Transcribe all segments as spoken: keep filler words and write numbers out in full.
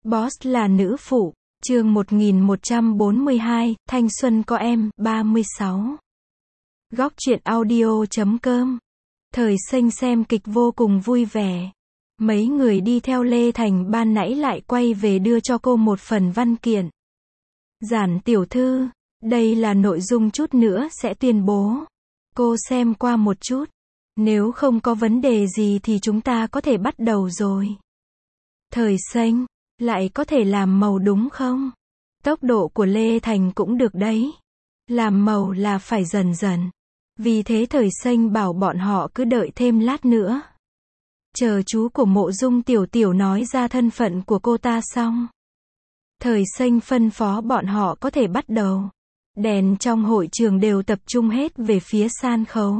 Boss là nữ phụ, chương một nghìn một trăm bốn mươi hai, thanh xuân có em, ba mươi sáu. Góc truyện audio chấm com. Thời Xanh xem kịch vô cùng vui vẻ. Mấy người đi theo Lê Thành ban nãy lại quay về đưa cho cô một phần văn kiện. Giản tiểu thư, đây là nội dung chút nữa sẽ tuyên bố. Cô xem qua một chút. Nếu không có vấn đề gì thì chúng ta có thể bắt đầu rồi. Thời Xanh, lại có thể làm màu đúng không? Tốc độ của Lê Thành cũng được đấy. Làm màu là phải dần dần. Vì thế Thời Xanh bảo bọn họ cứ đợi thêm lát nữa. Chờ chú của Mộ Dung Tiểu Tiểu nói ra thân phận của cô ta xong. Thời Xanh phân phó bọn họ có thể bắt đầu. Đèn trong hội trường đều tập trung hết về phía sân khấu.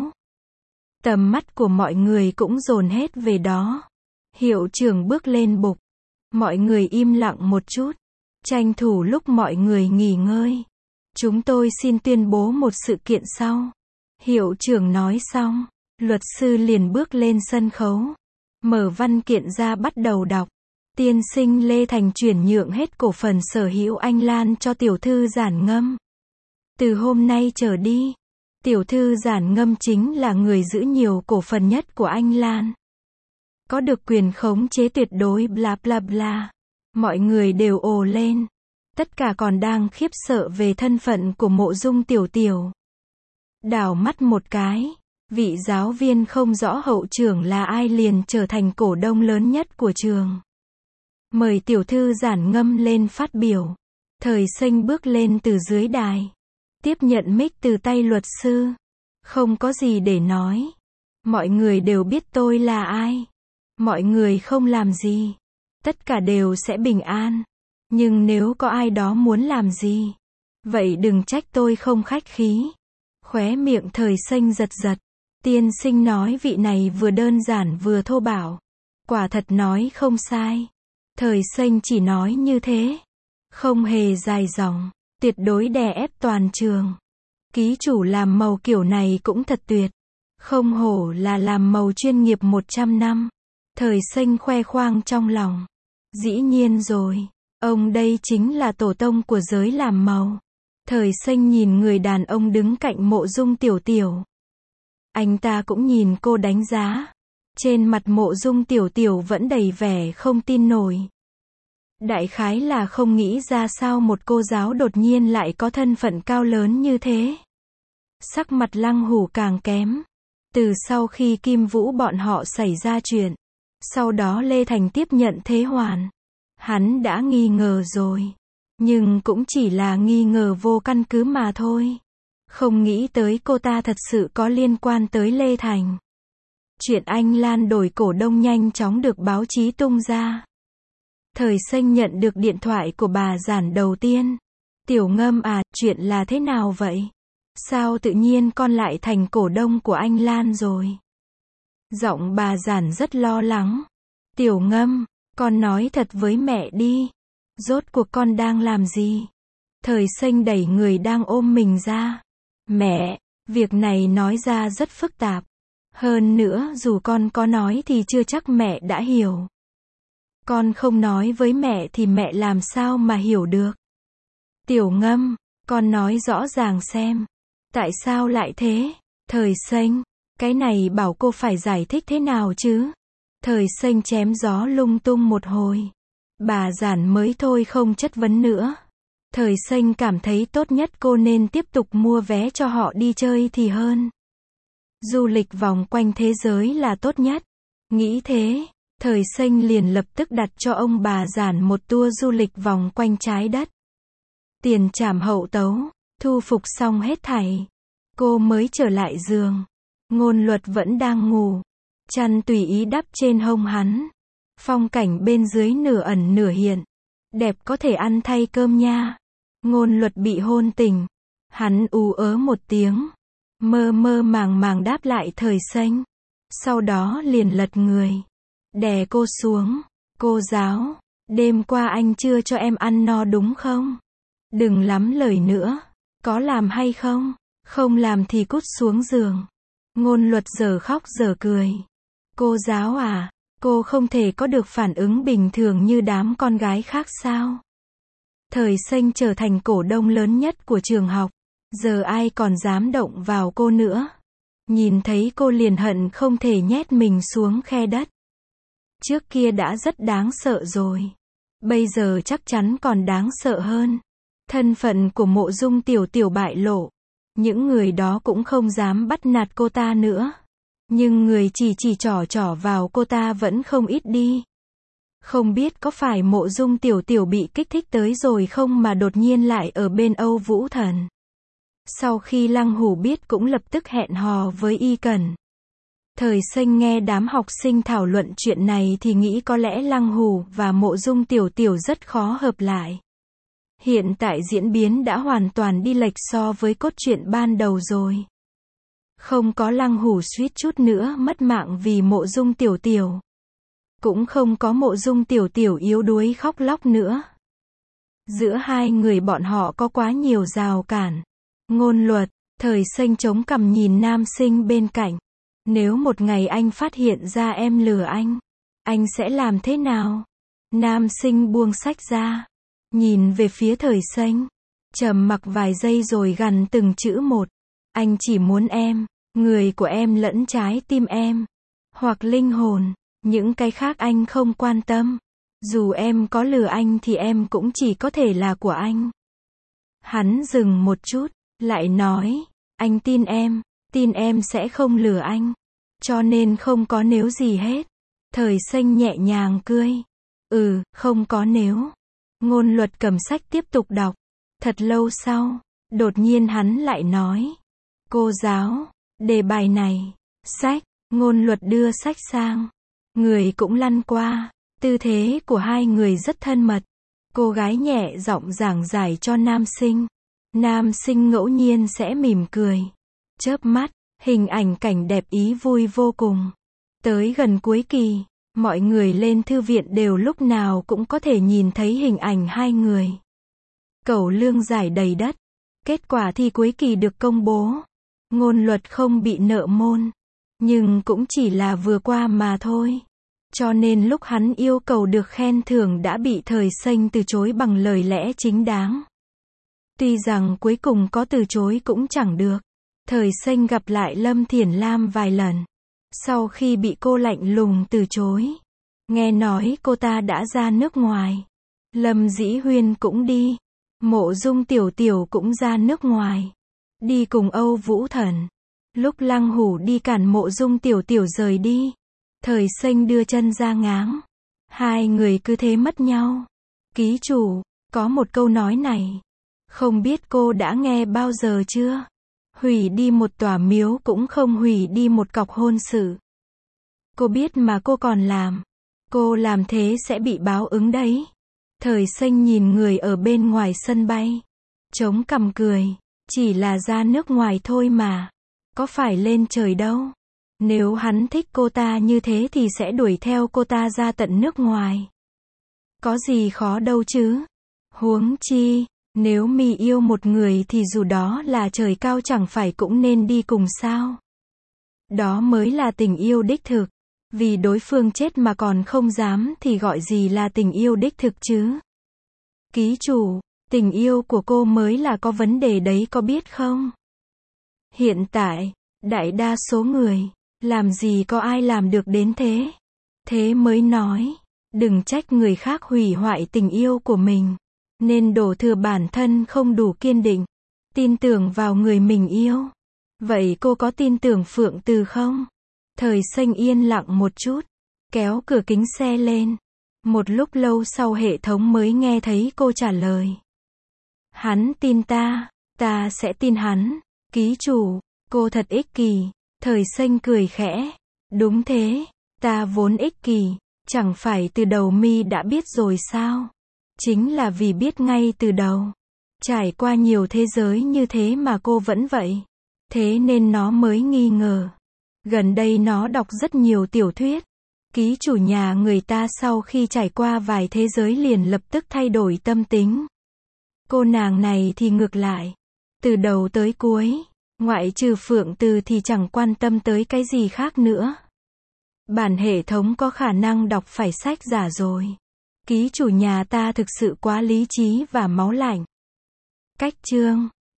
Tầm mắt của mọi người cũng dồn hết về đó. Hiệu trưởng bước lên bục. Mọi người im lặng một chút. Tranh thủ lúc mọi người nghỉ ngơi. Chúng tôi xin tuyên bố một sự kiện sau. Hiệu trưởng nói xong. Luật sư liền bước lên sân khấu. Mở văn kiện ra bắt đầu đọc. Tiên sinh Lê Thành chuyển nhượng hết cổ phần sở hữu Anh Lan cho tiểu thư Giản Ngâm. Từ hôm nay trở đi, tiểu thư Giản Ngâm chính là người giữ nhiều cổ phần nhất của Anh Lan. Có được quyền khống chế tuyệt đối bla bla bla. Mọi người đều ồ lên. Tất cả còn đang khiếp sợ về thân phận của Mộ Dung Tiểu Tiểu. Đảo mắt một cái, vị giáo viên không rõ hậu trưởng là ai liền trở thành cổ đông lớn nhất của trường. Mời tiểu thư Giản Ngâm lên phát biểu. Thời Xanh bước lên từ dưới đài. Tiếp nhận mic từ tay luật sư. Không có gì để nói. Mọi người đều biết tôi là ai. Mọi người không làm gì. Tất cả đều sẽ bình an. Nhưng nếu có ai đó muốn làm gì, vậy đừng trách tôi không khách khí. Khóe miệng Thời Xanh giật giật. Tiên sinh nói vị này vừa đơn giản vừa thô bạo. Quả thật nói không sai. Thời Xanh chỉ nói như thế. Không hề dài dòng. Tuyệt đối đè ép toàn trường. Ký chủ làm màu kiểu này cũng thật tuyệt. Không hổ là làm màu chuyên nghiệp một trăm năm. Thời Xanh khoe khoang trong lòng. Dĩ nhiên rồi. Ông đây chính là tổ tông của giới làm màu. Thời Xanh nhìn người đàn ông đứng cạnh Mộ Dung Tiểu Tiểu. Anh ta cũng nhìn cô đánh giá. Trên mặt Mộ Dung Tiểu Tiểu vẫn đầy vẻ không tin nổi. Đại khái là không nghĩ ra sao một cô giáo đột nhiên lại có thân phận cao lớn như thế. Sắc mặt Lăng Hủ càng kém. Từ sau khi Kim Vũ bọn họ xảy ra chuyện, sau đó Lê Thành tiếp nhận Thế Hoàn, hắn đã nghi ngờ rồi. Nhưng cũng chỉ là nghi ngờ vô căn cứ mà thôi. Không nghĩ tới cô ta thật sự có liên quan tới Lê Thành. Chuyện Anh Lan đổi cổ đông nhanh chóng được báo chí tung ra. Thời Xanh nhận được điện thoại của bà Giản đầu tiên. Tiểu Ngâm à, chuyện là thế nào vậy? Sao tự nhiên con lại thành cổ đông của Anh Lan rồi? Giọng bà Giản rất lo lắng. Tiểu Ngâm, con nói thật với mẹ đi. Rốt cuộc con đang làm gì? Thời Xanh đẩy người đang ôm mình ra. Mẹ, việc này nói ra rất phức tạp. Hơn nữa dù con có nói thì chưa chắc mẹ đã hiểu. Con không nói với mẹ thì mẹ làm sao mà hiểu được. Tiểu Ngâm, con nói rõ ràng xem. Tại sao lại thế? Thời Xanh, cái này bảo cô phải giải thích thế nào chứ? Thời Xanh chém gió lung tung một hồi. Bà Giản mới thôi không chất vấn nữa. Thời Xanh cảm thấy tốt nhất cô nên tiếp tục mua vé cho họ đi chơi thì hơn. Du lịch vòng quanh thế giới là tốt nhất. Nghĩ thế, Thời Xanh liền lập tức đặt cho ông bà Giản một tour du lịch vòng quanh trái đất. Tiền trảm hậu tấu, thu phục xong hết thảy. Cô mới trở lại giường. Ngôn Luật vẫn đang ngủ. Chăn tùy ý đắp trên hông hắn. Phong cảnh bên dưới nửa ẩn nửa hiện. Đẹp có thể ăn thay cơm nha. Ngôn Luật bị hôn tỉnh. Hắn ú ớ một tiếng. Mơ mơ màng màng đáp lại Thời Xanh. Sau đó liền lật người. Đè cô xuống. Cô giáo, đêm qua anh chưa cho em ăn no đúng không? Đừng lắm lời nữa. Có làm hay không? Không làm thì cút xuống giường. Ngôn Luật giờ khóc giờ cười. Cô giáo à, Cô không thể có được phản ứng bình thường như đám con gái khác sao? Thời Xanh trở thành cổ đông lớn nhất của trường học. Giờ ai còn dám động vào cô nữa. Nhìn thấy cô liền hận không thể nhét mình xuống khe đất. Trước kia đã rất đáng sợ rồi. Bây giờ chắc chắn còn đáng sợ hơn. Thân phận của Mộ Dung Tiểu Tiểu bại lộ. Những người đó cũng không dám bắt nạt cô ta nữa. Nhưng người chỉ chỉ trỏ trỏ vào cô ta vẫn không ít đi. Không biết có phải Mộ Dung Tiểu Tiểu bị kích thích tới rồi không mà đột nhiên lại ở bên Âu Vũ Thần. Sau khi Lăng Hủ biết cũng lập tức hẹn hò với Y Cẩn. Thời Xanh nghe đám học sinh thảo luận chuyện này thì nghĩ có lẽ Lăng Hủ và Mộ Dung Tiểu Tiểu rất khó hợp lại. Hiện tại diễn biến đã hoàn toàn đi lệch so với cốt truyện ban đầu rồi. Không có Lăng Hủ suýt chút nữa mất mạng vì Mộ Dung Tiểu Tiểu. Cũng không có Mộ Dung Tiểu Tiểu yếu đuối khóc lóc nữa. Giữa hai người bọn họ có quá nhiều rào cản. Ngôn Luật, Thời Xanh chống cằm nhìn nam sinh bên cạnh. Nếu một ngày anh phát hiện ra em lừa anh, anh sẽ làm thế nào? Nam sinh buông sách ra, nhìn về phía Thời Xanh, trầm mặc vài giây rồi gằn từng chữ một. Anh chỉ muốn em, người của em lẫn trái tim em, hoặc linh hồn, những cái khác anh không quan tâm. Dù em có lừa anh thì em cũng chỉ có thể là của anh. Hắn dừng một chút, lại nói, anh tin em, tin em sẽ không lừa anh. Cho nên không có nếu gì hết. Thời Xanh nhẹ nhàng cười. Ừ, không có nếu. Ngôn Luật cầm sách tiếp tục đọc. Thật lâu sau, đột nhiên hắn lại nói. Cô giáo, đề bài này. Sách, Ngôn Luật đưa sách sang. Người cũng lăn qua. Tư thế của hai người rất thân mật. Cô gái nhẹ giọng giảng giải cho nam sinh. Nam sinh ngẫu nhiên sẽ mỉm cười. Chớp mắt, hình ảnh cảnh đẹp ý vui vô cùng. Tới gần cuối kỳ, mọi người lên thư viện đều lúc nào cũng có thể nhìn thấy hình ảnh hai người. Cẩu lương giải đầy đất. Kết quả thi cuối kỳ được công bố. Ngôn Luật không bị nợ môn. Nhưng cũng chỉ là vừa qua mà thôi. Cho nên lúc hắn yêu cầu được khen thưởng đã bị Thời Xanh từ chối bằng lời lẽ chính đáng. Tuy rằng cuối cùng có từ chối cũng chẳng được. Thời Xanh gặp lại Lâm Thiển Lam vài lần. Sau khi bị cô lạnh lùng từ chối. Nghe nói cô ta đã ra nước ngoài. Lâm Dĩ Huyên cũng đi. Mộ Dung Tiểu Tiểu cũng ra nước ngoài. Đi cùng Âu Vũ Thần. Lúc Lăng Hủ đi cản Mộ Dung Tiểu Tiểu rời đi. Thời Xanh đưa chân ra ngáng. Hai người cứ thế mất nhau. Ký chủ, có một câu nói này. Không biết cô đã nghe bao giờ chưa? Hủy đi một tòa miếu cũng không hủy đi một cọc hôn sự. Cô biết mà cô còn làm. Cô làm thế sẽ bị báo ứng đấy. Thời Xanh nhìn người ở bên ngoài sân bay. Chống cằm cười. Chỉ là ra nước ngoài thôi mà. Có phải lên trời đâu. Nếu hắn thích cô ta như thế thì sẽ đuổi theo cô ta ra tận nước ngoài. Có gì khó đâu chứ. Huống chi, nếu mi yêu một người thì dù đó là trời cao chẳng phải cũng nên đi cùng sao. Đó mới là tình yêu đích thực. Vì đối phương chết mà còn không dám thì gọi gì là tình yêu đích thực chứ. Ký chủ, tình yêu của cô mới là có vấn đề đấy có biết không? Hiện tại, đại đa số người, làm gì có ai làm được đến thế. Thế mới nói, đừng trách người khác hủy hoại tình yêu của mình. Nên đổ thừa bản thân không đủ kiên định. Tin tưởng vào người mình yêu. Vậy cô có tin tưởng Phượng Từ không? Thời Xanh yên lặng một chút. Kéo cửa kính xe lên. Một lúc lâu sau hệ thống mới nghe thấy cô trả lời. Hắn tin ta, ta sẽ tin hắn. Ký chủ, cô thật ích kỷ. Thời Xanh cười khẽ. Đúng thế, ta vốn ích kỷ. Chẳng phải từ đầu mi đã biết rồi sao? Chính là vì biết ngay từ đầu. Trải qua nhiều thế giới như thế mà cô vẫn vậy. Thế nên nó mới nghi ngờ. Gần đây nó đọc rất nhiều tiểu thuyết. Ký chủ nhà người ta sau khi trải qua vài thế giới liền lập tức thay đổi tâm tính. Cô nàng này thì ngược lại. Từ đầu tới cuối, ngoại trừ Phượng Từ thì chẳng quan tâm tới cái gì khác nữa. Bản hệ thống có khả năng đọc phải sách giả rồi. Ký chủ nhà ta thực sự quá lý trí và máu lạnh. Cách chương